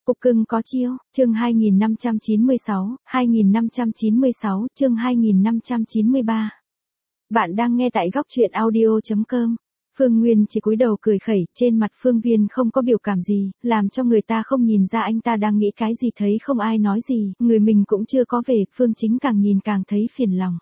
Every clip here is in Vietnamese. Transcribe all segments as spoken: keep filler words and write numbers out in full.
Cục cưng có chiêu, chương hai nghìn năm trăm chín mươi sáu, hai nghìn năm trăm chín mươi sáu, chương hai nghìn năm trăm chín mươi ba. Bạn đang nghe tại góc truyện audio chấm com. Phương Nguyên chỉ cúi đầu cười khẩy, trên mặt Phương Viên không có biểu cảm gì, làm cho người ta không nhìn ra anh ta đang nghĩ cái gì, thấy không ai nói gì, người mình cũng chưa có về, Phương Chính càng nhìn càng thấy phiền lòng.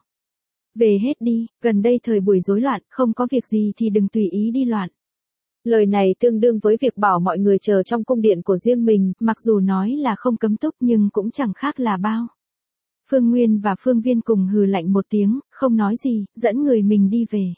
Về hết đi, gần đây thời buổi rối loạn, không có việc gì thì đừng tùy ý đi loạn. Lời này tương đương với việc bảo mọi người chờ trong cung điện của riêng mình, mặc dù nói là không cấm túc nhưng cũng chẳng khác là bao. Phương Nguyên và Phương Viên cùng hừ lạnh một tiếng, không nói gì, dẫn người mình đi về.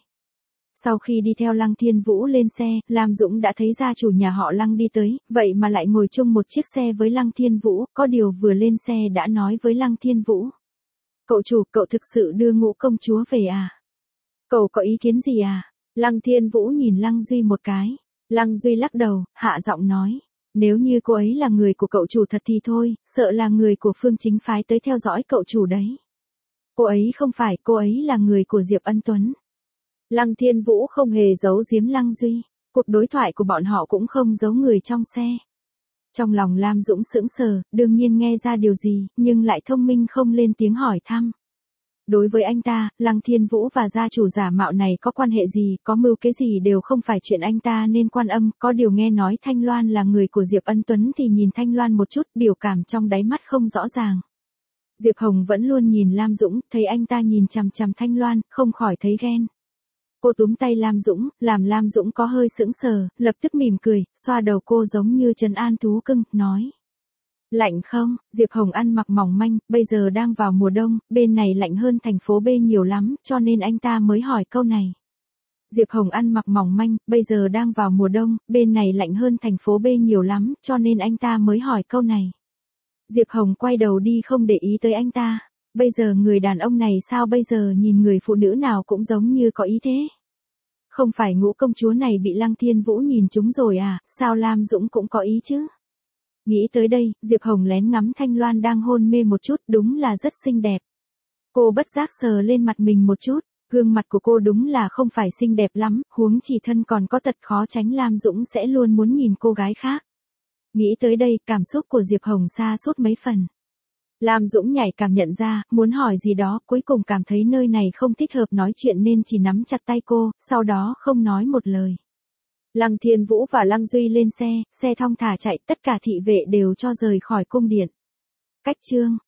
Sau khi đi theo Lăng Thiên Vũ lên xe, Lam Dũng đã thấy gia chủ nhà họ Lăng đi tới, vậy mà lại ngồi chung một chiếc xe với Lăng Thiên Vũ, có điều vừa lên xe đã nói với Lăng Thiên Vũ. Cậu chủ, cậu thực sự đưa Ngũ công chúa về à? Cậu có ý kiến gì à? Lăng Thiên Vũ nhìn Lăng Duy một cái. Lăng Duy lắc đầu, hạ giọng nói. Nếu như cô ấy là người của cậu chủ thật thì thôi, sợ là người của Phương Chính phái tới theo dõi cậu chủ đấy. Cô ấy không phải, cô ấy là người của Diệp Ân Tuấn. Lăng Thiên Vũ không hề giấu giếm Lăng Duy. Cuộc đối thoại của bọn họ cũng không giấu người trong xe. Trong lòng Lam Dũng sững sờ, đương nhiên nghe ra điều gì, nhưng lại thông minh không lên tiếng hỏi thăm. Đối với anh ta, Lăng Thiên Vũ và gia chủ giả mạo này có quan hệ gì, có mưu kế gì đều không phải chuyện anh ta nên quan âm, có điều nghe nói Thanh Loan là người của Diệp Ân Tuấn thì nhìn Thanh Loan một chút, biểu cảm trong đáy mắt không rõ ràng. Diệp Hồng vẫn luôn nhìn Lam Dũng, thấy anh ta nhìn chằm chằm Thanh Loan, không khỏi thấy ghen. Cô túm tay Lam Dũng, làm Lam Dũng có hơi sững sờ, lập tức mỉm cười, xoa đầu cô giống như trấn an thú cưng, nói. Lạnh không? Diệp Hồng ăn mặc mỏng manh, bây giờ đang vào mùa đông, bên này lạnh hơn thành phố B nhiều lắm, cho nên anh ta mới hỏi câu này. Diệp Hồng ăn mặc mỏng manh, bây giờ đang vào mùa đông, bên này lạnh hơn thành phố B nhiều lắm, cho nên anh ta mới hỏi câu này. Diệp Hồng quay đầu đi không để ý tới anh ta. Bây giờ người đàn ông này sao bây giờ nhìn người phụ nữ nào cũng giống như có ý thế? Không phải Ngũ công chúa này bị Lăng Thiên Vũ nhìn trúng rồi à, sao Lam Dũng cũng có ý chứ? Nghĩ tới đây, Diệp Hồng lén ngắm Thanh Loan đang hôn mê một chút, đúng là rất xinh đẹp. Cô bất giác sờ lên mặt mình một chút, gương mặt của cô đúng là không phải xinh đẹp lắm, huống chỉ thân còn có tật khó tránh, Lam Dũng sẽ luôn muốn nhìn cô gái khác. Nghĩ tới đây, cảm xúc của Diệp Hồng sa sút mấy phần. Lam Dũng nhảy cảm nhận ra, muốn hỏi gì đó, cuối cùng cảm thấy nơi này không thích hợp nói chuyện nên chỉ nắm chặt tay cô, sau đó không nói một lời. Lăng Thiên Vũ và Lăng Duy lên xe, xe thong thả chạy, tất cả thị vệ đều cho rời khỏi cung điện. Cách chương